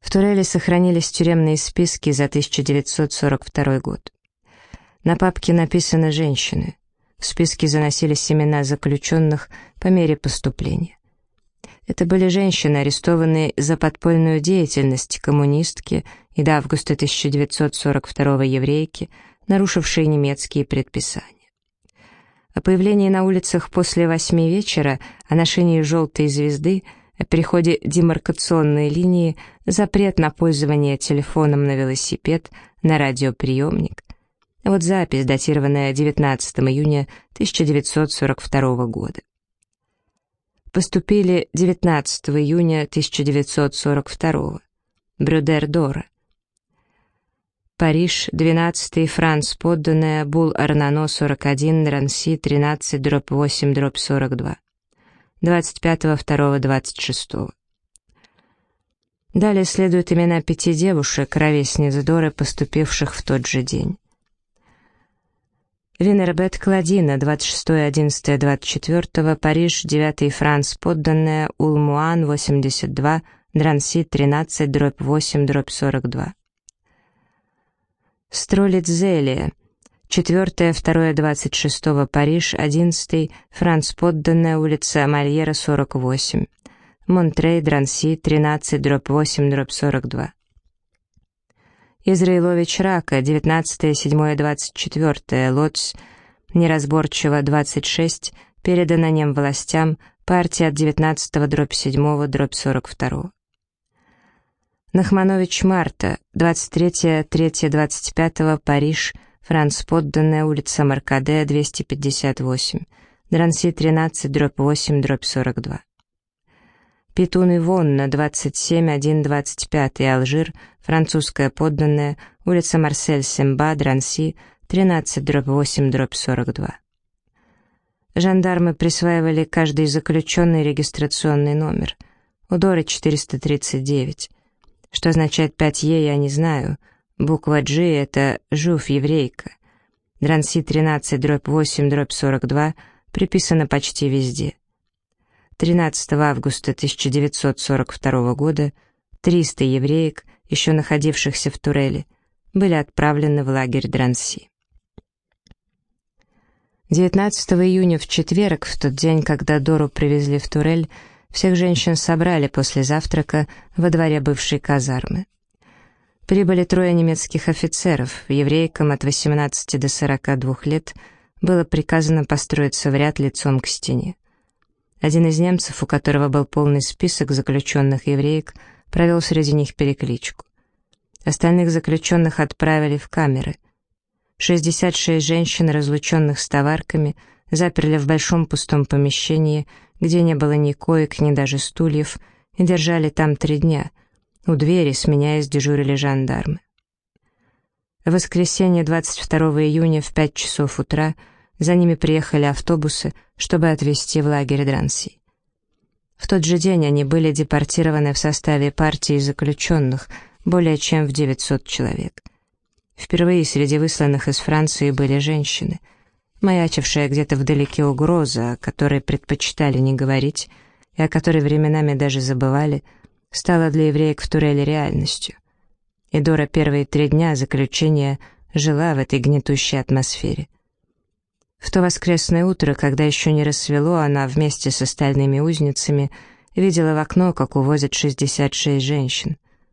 В Туреле сохранились тюремные списки за 1942 год. На папке написаны женщины. В списке заносились имена заключенных по мере поступления. Это были женщины, арестованные за подпольную деятельность, коммунистки и до августа 1942 еврейки, нарушившие немецкие предписания. О появлении на улицах после 8 вечера, о ношении желтой звезды, о переходе демаркационной линии, запрет на пользование телефоном на велосипед, на радиоприемник. Вот запись, датированная 19 июня 1942 года. Поступили 19 июня 1942. Брюдер Дора. Париж, 12-й, Франц, подданная, Бул Арнано, 41, Ранси, 13/8/42. 25/2/26. Далее следуют имена 5 девушек, ровесниц Доры, поступивших в тот же день. Винербет Кладина, 26/11/24, Париж, 9-й, Франц, подданная, Улмуан, 82, Дранси, 13/8/42. Стролиц-Зелия, 4/2/26, Париж, 11-й, Франц, подданная, улица Мольера, 48, Монтрей, Дранси, 13/8/42. Израилович Рака, 19/7/24, Лотс, неразборчиво, 26, передано немвластям, партия от 19/7/42. Нахманович Марта, 23/3/25, Париж, Франц, подданная, улица Маркаде, 258, Дранси, 13/8/42. Петун Ивонна, 27/1/25, Алжир, французская подданная, улица Марсель-Семба, Дранси, 13/8/42. Жандармы присваивали каждый заключенный регистрационный номер. У Доры 439. Что означает 5Е, я не знаю. Буква G — это жуф, еврейка. Дранси, 13/8/42 приписано почти везде. 13 августа 1942 года 300 евреек, еще находившихся в Туреле, были отправлены в лагерь Дранси. 19 июня в четверг, в тот день, когда Дору привезли в Турель, всех женщин собрали после завтрака во дворе бывшей казармы. Прибыли 3 немецких офицеров, еврейкам от 18 до 42 лет было приказано построиться в ряд лицом к стене. Один из немцев, у которого был полный список заключенных евреек, провел среди них перекличку. Остальных заключенных отправили в камеры. 66 женщин, разлученных с товарками, заперли в большом пустом помещении, где не было ни коек, ни даже стульев, и держали там 3 дня. У двери, сменяясь, дежурили жандармы. В воскресенье 22 июня в 5 часов утра за ними приехали автобусы, чтобы отвезти в лагерь Дранси. В тот же день они были депортированы в составе партии заключенных, более чем в 900 человек. Впервые среди высланных из Франции были женщины. Маячившая где-то вдалеке угроза, о которой предпочитали не говорить, и о которой временами даже забывали, стала для евреек в Туреле реальностью. И Дора первые 3 дня заключения жила в этой гнетущей атмосфере. В то воскресное утро, когда еще не рассвело, она вместе с остальными узницами видела в окно, как увозят 66 женщин.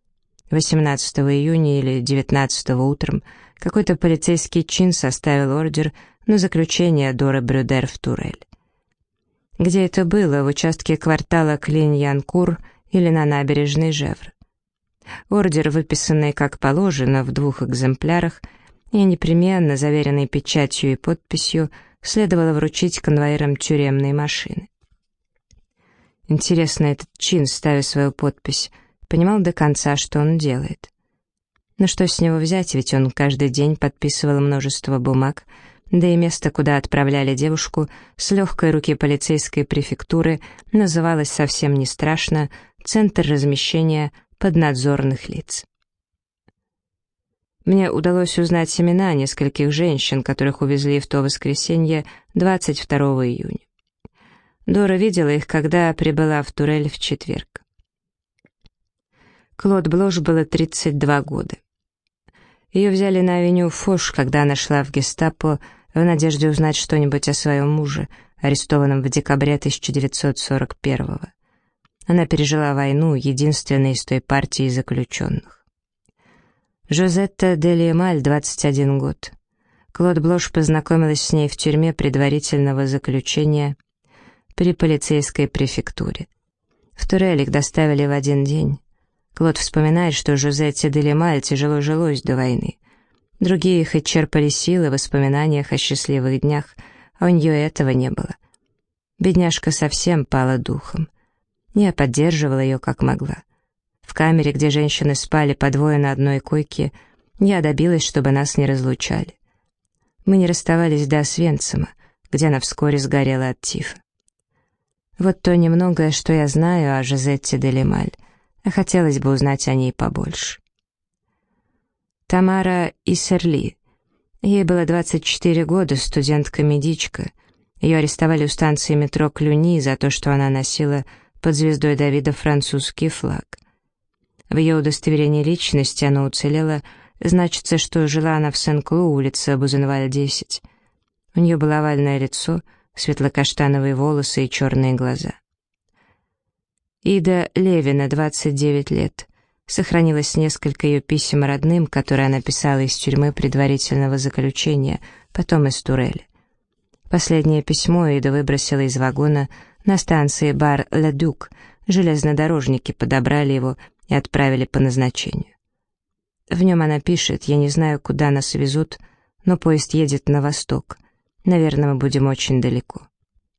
18 июня или 19 утром какой-то полицейский чин составил ордер на заключение Доры Брюдер в Турель. Где это было, в участке квартала Клиньянкур или на набережной Жевр? Ордер, выписанный как положено в 2 экземплярах, и непременно заверенный печатью и подписью, следовало вручить конвоирам тюремной машины. Интересно, этот чин, ставя свою подпись, понимал до конца, что он делает. Но что с него взять, ведь он каждый день подписывал множество бумаг, да и место, куда отправляли девушку, с легкой руки полицейской префектуры называлось совсем не страшно «Центр размещения поднадзорных лиц». Мне удалось узнать имена нескольких женщин, которых увезли в то воскресенье 22 июня. Дора видела их, когда прибыла в Турель в четверг. Клод Блош было 32 года. Ее взяли на авеню Фош, когда она шла в гестапо, в надежде узнать что-нибудь о своем муже, арестованном в декабре 1941-го. Она пережила войну, единственной из той партии заключенных. Жозетта де Лиэмаль, 21 год. Клод Блош познакомилась с ней в тюрьме предварительного заключения при полицейской префектуре. В Турель их доставили в один день. Клод вспоминает, что Жозетте де Лиэмаль тяжело жилось до войны. Другие хоть черпали силы в воспоминаниях о счастливых днях, а у нее этого не было. Бедняжка совсем пала духом. Я поддерживала ее как могла. В камере, где женщины спали по двое на одной койке, я добилась, чтобы нас не разлучали. Мы не расставались до Освенцима, где она вскоре сгорела от тифа. Вот то немногое, что я знаю о Жозетте де Лиэмаль, а хотелось бы узнать о ней побольше. Тамара Исерли. Ей было 24 года, студентка-медичка. Ее арестовали у станции метро Клюни за то, что она носила под звездой Давида французский флаг. В ее удостоверении личности оно уцелело, значится, что жила она в Сен-Клу, улица Бузенваль, 10. У нее было овальное лицо, светло-каштановые волосы и черные глаза. Ида Левина, 29 лет. Сохранилось несколько ее писем родным, которые она писала из тюрьмы предварительного заключения, потом из Туреля. Последнее письмо Ида выбросила из вагона на станции Бар-Ле-Дюк. Железнодорожники подобрали его и отправили по назначению. В нем она пишет: «Я не знаю, куда нас везут, но поезд едет на восток. Наверное, мы будем очень далеко».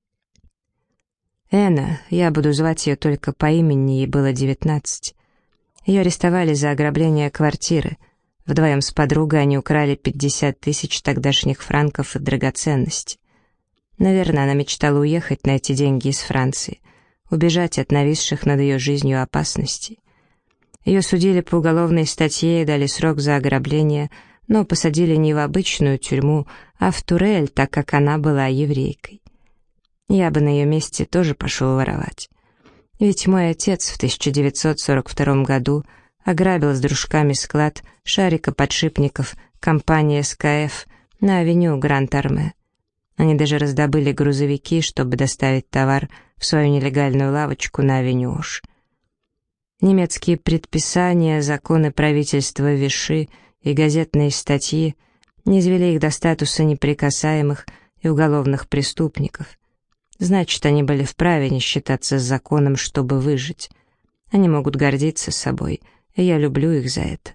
Эна, я буду звать ее только по имени, ей было 19. Ее арестовали за ограбление квартиры. Вдвоем с подругой они украли 50 тысяч тогдашних франков и драгоценностей. Наверное, она мечтала уехать на эти деньги из Франции, убежать от нависших над ее жизнью опасностей. Ее судили по уголовной статье и дали срок за ограбление, но посадили не в обычную тюрьму, а в Турель, так как она была еврейкой. Я бы на ее месте тоже пошел воровать. Ведь мой отец в 1942 году ограбил с дружками склад шарикоподшипников компании СКФ на авеню Гранд-Арме. Они даже раздобыли грузовики, чтобы доставить товар в свою нелегальную лавочку на авеню Ош. Немецкие предписания, законы правительства Виши и газетные статьи низвели их до статуса неприкасаемых и уголовных преступников. Значит, они были вправе не считаться с законом, чтобы выжить. Они могут гордиться собой, и я люблю их за это.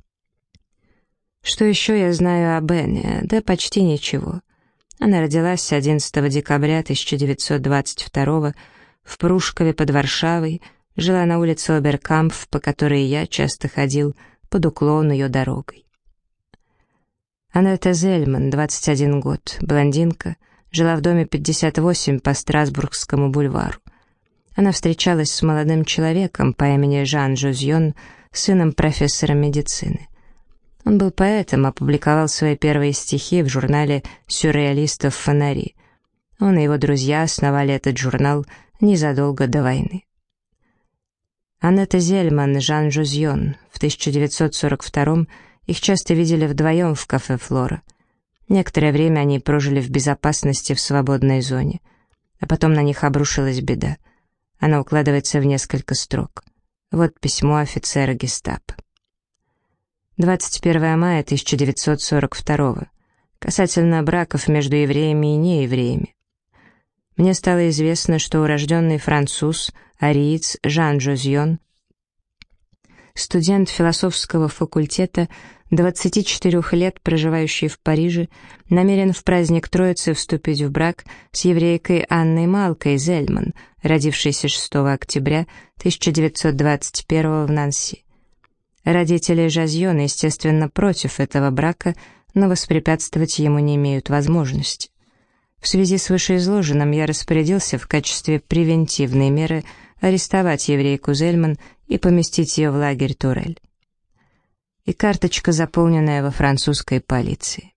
Что еще я знаю об Энне? Да почти ничего. Она родилась 11 декабря 1922 в Прушкове под Варшавой, жила на улице Оберкампф, по которой я часто ходил под уклон ее дорогой. Анетта Зельман, 21 год, блондинка, жила в доме 58 по Страсбургскому бульвару. Она встречалась с молодым человеком по имени Жан Жозьон, сыном профессора медицины. Он был поэтом, опубликовал свои первые стихи в журнале сюрреалистов «Фонари». Он и его друзья основали этот журнал незадолго до войны. Анетта Зельман и Жан Жозьон. В 1942-м их часто видели вдвоем в кафе «Флора». Некоторое время они прожили в безопасности в свободной зоне, а потом на них обрушилась беда. Она укладывается в несколько строк. Вот письмо офицера гестапо. 21 мая 1942. Касательно браков между евреями и неевреями. Мне стало известно, что урожденный француз, ариец Жан Жозьон, студент философского факультета, 24 лет, проживающий в Париже, намерен в праздник Троицы вступить в брак с еврейкой Анной Малкой Зельман, родившейся 6 октября 1921 в Нанси. Родители Жозьона, естественно, против этого брака, но воспрепятствовать ему не имеют возможности. В связи с вышеизложенным я распорядился в качестве превентивной меры арестовать еврейку Зельман и поместить ее в лагерь Турель. И карточка, заполненная во французской полиции.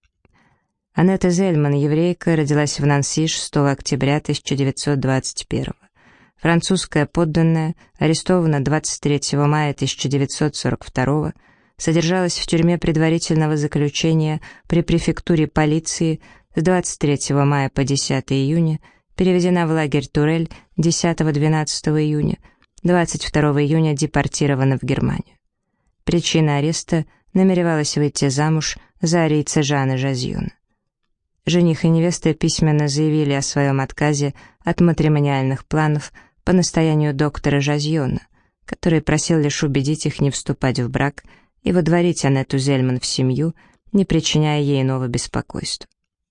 Анетта Зельман, еврейка, родилась в Нанси 6 октября 1921. французская подданная, арестована 23 мая 1942 содержалась в тюрьме предварительного заключения при префектуре полиции с 23 мая по 10 июня, переведена в лагерь Турель 10-12 июня, 22 июня депортирована в Германию. Причина ареста — намеревалась выйти замуж за арийца Жана Жазьона. Жених и невеста письменно заявили о своем отказе от матримониальных планов по настоянию доктора Жазьона, который просил лишь убедить их не вступать в брак и водворить Анетту Зельман в семью, не причиняя ей иного беспокойства.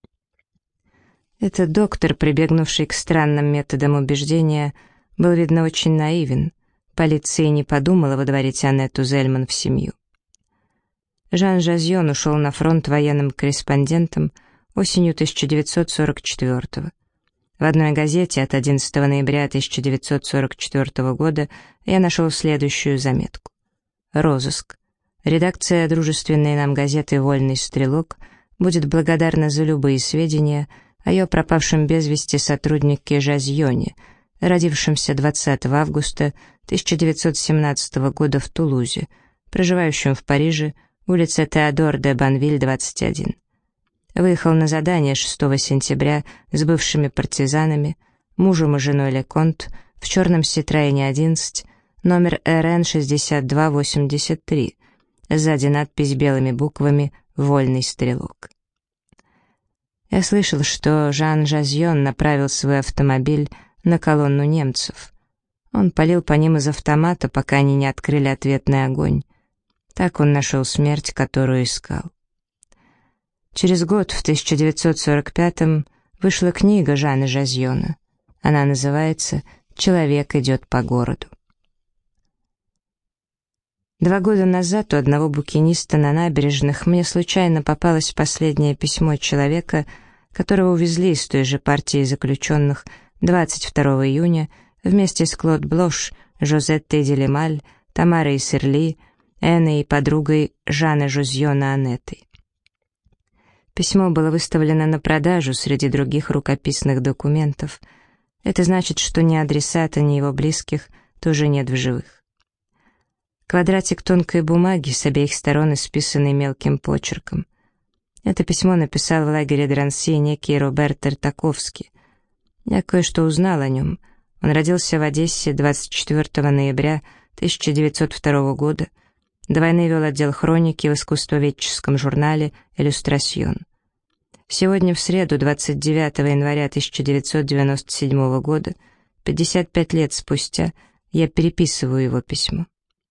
Этот доктор, прибегнувший к странным методам убеждения, был, видно, очень наивен. Полиция не подумала водворить Анетту Зельман в семью. Жан Жазьон ушел на фронт военным корреспондентом осенью 1944 В одной газете от 11 ноября 1944 года я нашел следующую заметку. Розыск. Редакция дружественной нам газеты «Вольный стрелок» будет благодарна за любые сведения о ее пропавшем без вести сотруднике Жазьоне, родившемся 20 августа 1917 года в Тулузе, проживающем в Париже, улица Теодор де Банвиль, 21. Выехал на задание 6 сентября с бывшими партизанами, мужем и женой Леконт, в черном Ситроене 11, номер РН 6283. Сзади надпись белыми буквами «Вольный стрелок». Я слышал, что Жан Жазьон направил свой автомобиль на колонну немцев. Он палил по ним из автомата, пока они не открыли ответный огонь. Так он нашел смерть, которую искал. Через год, в 1945-м, вышла книга Жана Жазьона. Она называется «Человек идет по городу». 2 года назад у одного букиниста на набережных мне случайно попалось последнее письмо человека, которого увезли из той же партии заключенных 22 июня вместе с Клод Блош, Жозеттой Делемаль, Тамарой Серли, Энной и подругой Жана Жазьона Анеттой. Письмо было выставлено на продажу среди других рукописных документов. Это значит, что ни адресата, ни его близких тоже нет в живых. Квадратик тонкой бумаги, с обеих сторон исписанный мелким почерком. Это письмо написал в лагере Дранси некий Роберт Тартаковский. Я кое-что узнал о нем. Он родился в Одессе 24 ноября 1902 года. До войны вел отдел хроники в искусствоведческом журнале «Иллюстрасьон». Сегодня, в среду, 29 января 1997 года, 55 лет спустя, я переписываю его письмо.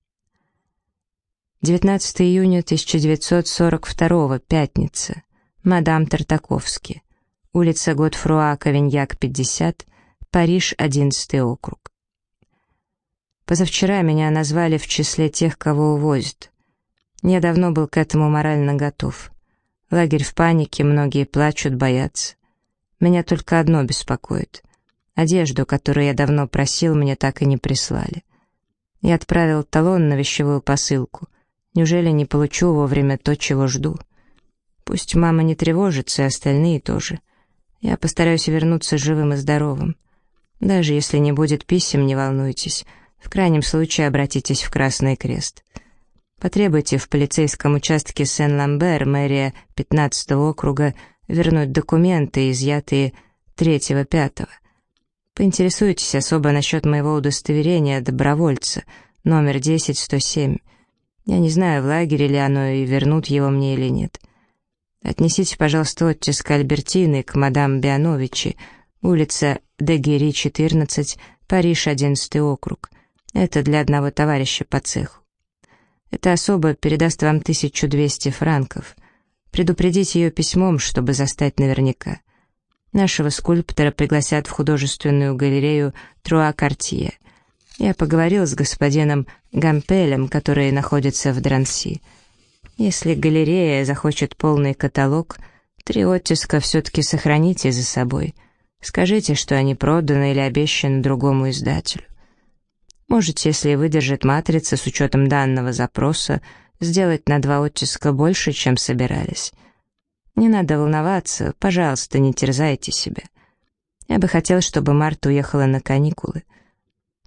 19 июня 1942, пятница. Мадам Тартаковский. Улица Готфруа, Кавиньяк, 50, Париж, 11 округ. Позавчера меня назвали в числе тех, кого увозят. Я давно был к этому морально готов. Лагерь в панике, многие плачут, боятся. Меня только одно беспокоит. Одежду, которую я давно просил, мне так и не прислали. Я отправил талон на вещевую посылку. Неужели не получу вовремя то, чего жду? Пусть мама не тревожится, и остальные тоже. Я постараюсь вернуться живым и здоровым. Даже если не будет писем, не волнуйтесь. В крайнем случае обратитесь в Красный Крест. Потребуйте в полицейском участке Сен-Ламбер, мэрия 15 округа, вернуть документы, изъятые 3-5. Поинтересуйтесь особо насчет моего удостоверения добровольца, номер 10107. Я не знаю, в лагере ли оно и вернут его мне или нет. Отнесите, пожалуйста, оттиск Альбертины к мадам Биановичи, улица Дегери, 14, Париж, 11 округ. Это для одного товарища по цеху. Эта особа передаст вам 1200 франков. Предупредите ее письмом, чтобы застать наверняка. Нашего скульптора пригласят в художественную галерею Труа Картье. Я поговорил с господином Гампелем, который находится в Дранси. Если галерея захочет полный каталог, 3 оттиска все-таки сохраните за собой. Скажите, что они проданы или обещаны другому издателю. Можете, если выдержит матрица с учетом данного запроса, сделать на 2 оттиска больше, чем собирались. Не надо волноваться, пожалуйста, не терзайте себя. Я бы хотел, чтобы Марта уехала на каникулы.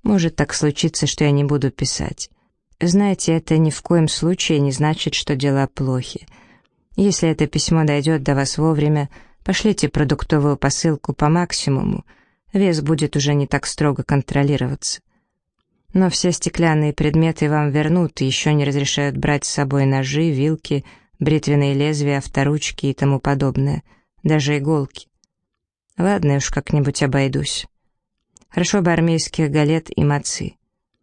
Может так случиться, что я не буду писать. Знаете, это ни в коем случае не значит, что дела плохи. Если это письмо дойдет до вас вовремя, пошлите продуктовую посылку по максимуму, вес будет уже не так строго контролироваться. Но все стеклянные предметы вам вернут и еще не разрешают брать с собой ножи, вилки, бритвенные лезвия, авторучки и тому подобное, даже иголки. Ладно, уж как-нибудь обойдусь. Хорошо бы армейских галет и мацы.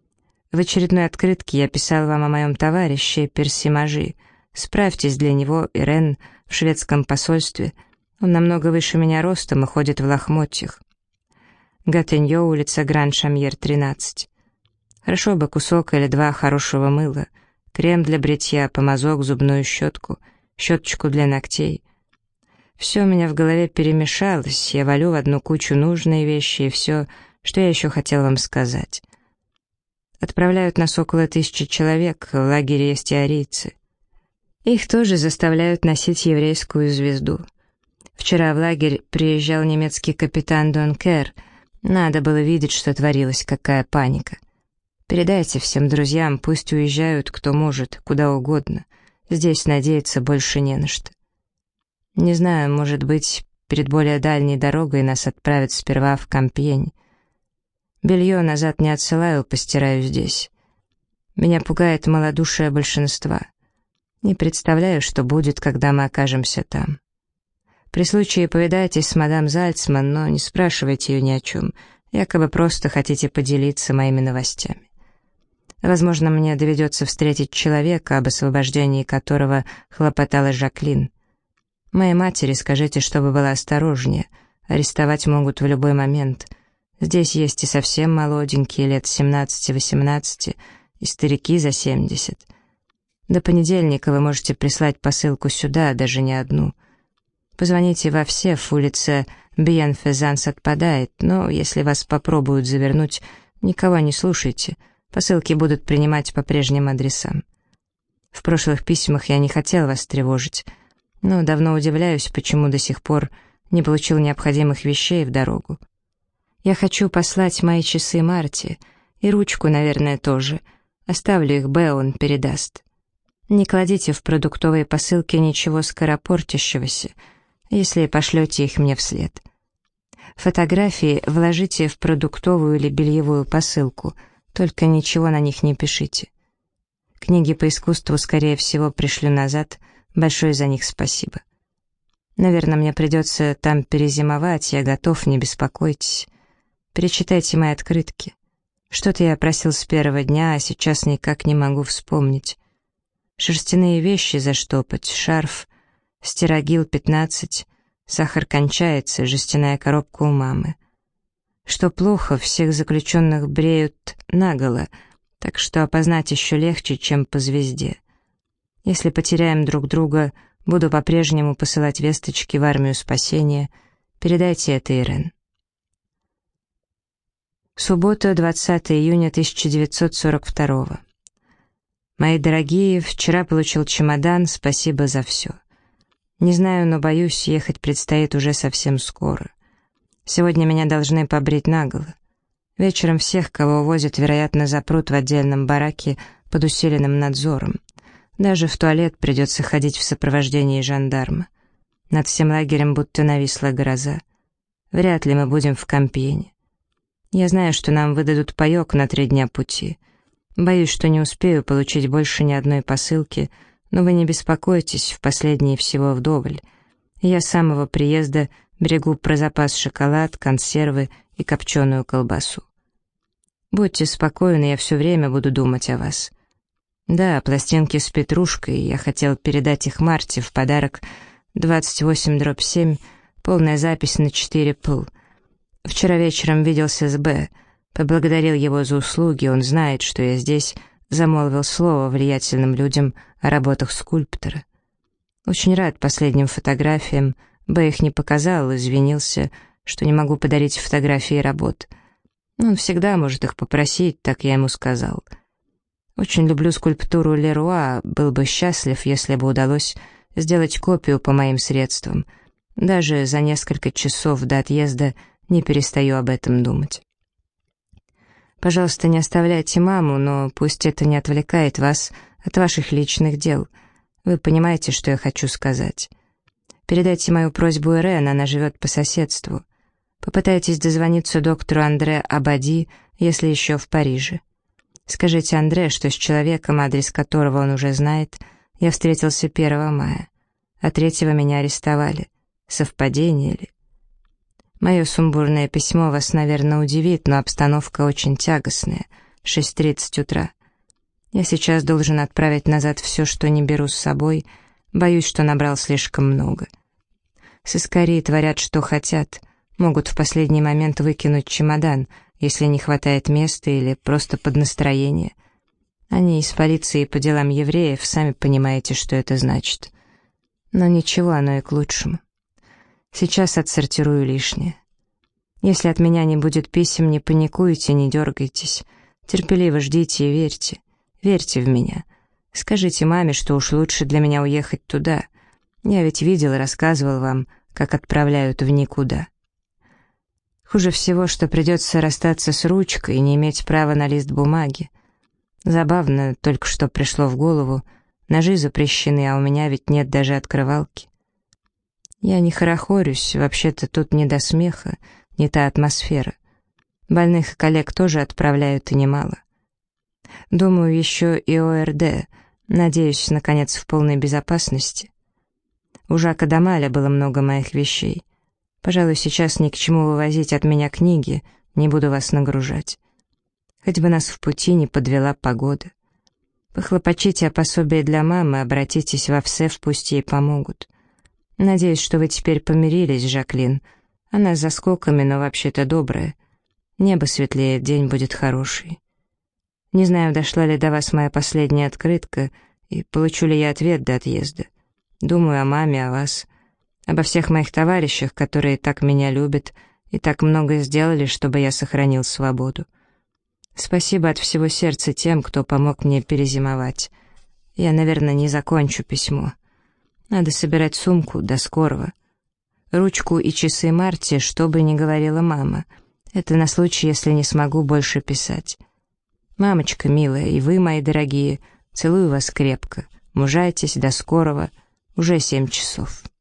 В очередной открытке я писал вам о моем товарище Перси Мажи. Справьтесь для него, Ирен, в шведском посольстве. Он намного выше меня ростом и ходит в лохмотьях. Гатеньо, улица Гран-Шамьер, 13. Хорошо бы кусок или два хорошего мыла, крем для бритья, помазок, зубную щетку, щеточку для ногтей. Все у меня в голове перемешалось, я валю в одну кучу нужные вещи и все, что я еще хотел вам сказать. Отправляют нас около 1000 человек, в лагере есть и арийцы. Их тоже заставляют носить еврейскую звезду. Вчера в лагерь приезжал немецкий капитан Донкер. Надо было видеть, что творилось, какая паника. Передайте всем друзьям, пусть уезжают, кто может, куда угодно. Здесь надеяться больше не на что. Не знаю, может быть, перед более дальней дорогой нас отправят сперва в Кампьень. Белье назад не отсылаю, постираю здесь. Меня пугает малодушие большинства. Не представляю, что будет, когда мы окажемся там. При случае повидайтесь с мадам Зальцман, но не спрашивайте ее ни о чем. Якобы просто хотите поделиться моими новостями. Возможно, мне доведется встретить человека, об освобождении которого хлопотала Жаклин. Моей матери скажите, чтобы была осторожнее. Арестовать могут в любой момент. Здесь есть и совсем молоденькие, лет 17-18, и старики за 70. До понедельника вы можете прислать посылку сюда, даже не одну. Позвоните во все, в улице Бьенфезанс отпадает, но если вас попробуют завернуть, никого не слушайте. Посылки будут принимать по прежним адресам. В прошлых письмах я не хотел вас тревожить, но давно удивляюсь, почему до сих пор не получил необходимых вещей в дорогу. Я хочу послать мои часы Марте, и ручку, наверное, тоже. Оставлю их Б, он передаст. Не кладите в продуктовые посылки ничего скоропортящегося, если пошлете их мне вслед. Фотографии вложите в продуктовую или бельевую посылку, только ничего на них не пишите. Книги по искусству, скорее всего, пришлю назад, большое за них спасибо. Наверное, мне придется там перезимовать, я готов, не беспокойтесь. Перечитайте мои открытки. Что-то я просил с первого дня, а сейчас никак не могу вспомнить. Шерстяные вещи заштопать, шарф, стирогил 15, сахар кончается, жестяная коробка у мамы. Что плохо, всех заключенных бреют наголо, так что опознать еще легче, чем по звезде. Если потеряем друг друга, буду по-прежнему посылать весточки в армию спасения. Передайте это Ирен. Суббота, 20 июня 1942. Мои дорогие, вчера получил чемодан, спасибо за все. Не знаю, но боюсь, ехать предстоит уже совсем скоро. Сегодня меня должны побрить наголо. Вечером всех, кого увозят, вероятно, запрут в отдельном бараке под усиленным надзором. Даже в туалет придется ходить в сопровождении жандарма. Над всем лагерем будто нависла гроза. Вряд ли мы будем в Кампьене. Я знаю, что нам выдадут паёк на 3 дня пути. Боюсь, что не успею получить больше ни одной посылки, но вы не беспокойтесь, в последние всего вдоволь. Я с самого приезда берегу про запас шоколад, консервы и копченую колбасу. Будьте спокойны, я все время буду думать о вас. Да, пластинки с петрушкой, я хотел передать их Марте в подарок 28/7, полная запись на 4 пл. Вчера вечером виделся с Б, поблагодарил его за услуги, он знает, что я здесь, замолвил слово влиятельным людям о работах скульптора. Очень рад последним фотографиям, Б их не показал, извинился, что не могу подарить фотографии работ. Он всегда может их попросить, так я ему сказал. Очень люблю скульптуру Леруа, был бы счастлив, если бы удалось сделать копию по моим средствам. Даже за несколько часов до отъезда не перестаю об этом думать. Пожалуйста, не оставляйте маму, но пусть это не отвлекает вас от ваших личных дел. Вы понимаете, что я хочу сказать. Передайте мою просьбу Ирен, она живет по соседству. Попытайтесь дозвониться доктору Андре Абади, если еще в Париже. Скажите Андре, что с человеком, адрес которого он уже знает, я встретился 1 мая, а 3-го меня арестовали. Совпадение ли? Мое сумбурное письмо вас, наверное, удивит, но обстановка очень тягостная. 6:30 утра. Я сейчас должен отправить назад все, что не беру с собой. Боюсь, что набрал слишком много. Сыскари творят, что хотят. Могут в последний момент выкинуть чемодан, если не хватает места или просто под настроение. Они из полиции по делам евреев, сами понимаете, что это значит. Но ничего, оно и к лучшему. Сейчас отсортирую лишнее. Если от меня не будет писем, не паникуйте, не дергайтесь. Терпеливо ждите и верьте. Верьте в меня. Скажите маме, что уж лучше для меня уехать туда. Я ведь видел и рассказывал вам, как отправляют в никуда. Хуже всего, что придется расстаться с ручкой и не иметь права на лист бумаги. Забавно, только что пришло в голову. Ножи запрещены, а у меня ведь нет даже открывалки. Я не хорохорюсь, вообще-то тут не до смеха, не та атмосфера. Больных коллег тоже отправляют и немало. Думаю, еще и ОРД. Надеюсь, наконец, в полной безопасности. У Жака Дамаля было много моих вещей. Пожалуй, сейчас ни к чему вывозить от меня книги, не буду вас нагружать. Хоть бы нас в пути не подвела погода. Похлопочите о пособии для мамы, обратитесь во ВСЭФ, пусть ей помогут. Надеюсь, что вы теперь помирились, Жаклин. Она с заскоками, но вообще-то добрая. Небо светлеет, день будет хороший. Не знаю, дошла ли до вас моя последняя открытка, и получу ли я ответ до отъезда. Думаю о маме, о вас, обо всех моих товарищах, которые так меня любят и так многое сделали, чтобы я сохранил свободу. Спасибо от всего сердца тем, кто помог мне перезимовать. Я, наверное, не закончу письмо. Надо собирать сумку, до скорого. Ручку и часы Марти, что бы ни говорила мама. Это на случай, если не смогу больше писать. Мамочка милая, и вы, мои дорогие, целую вас крепко. Мужайтесь, до скорого. Уже 7 часов.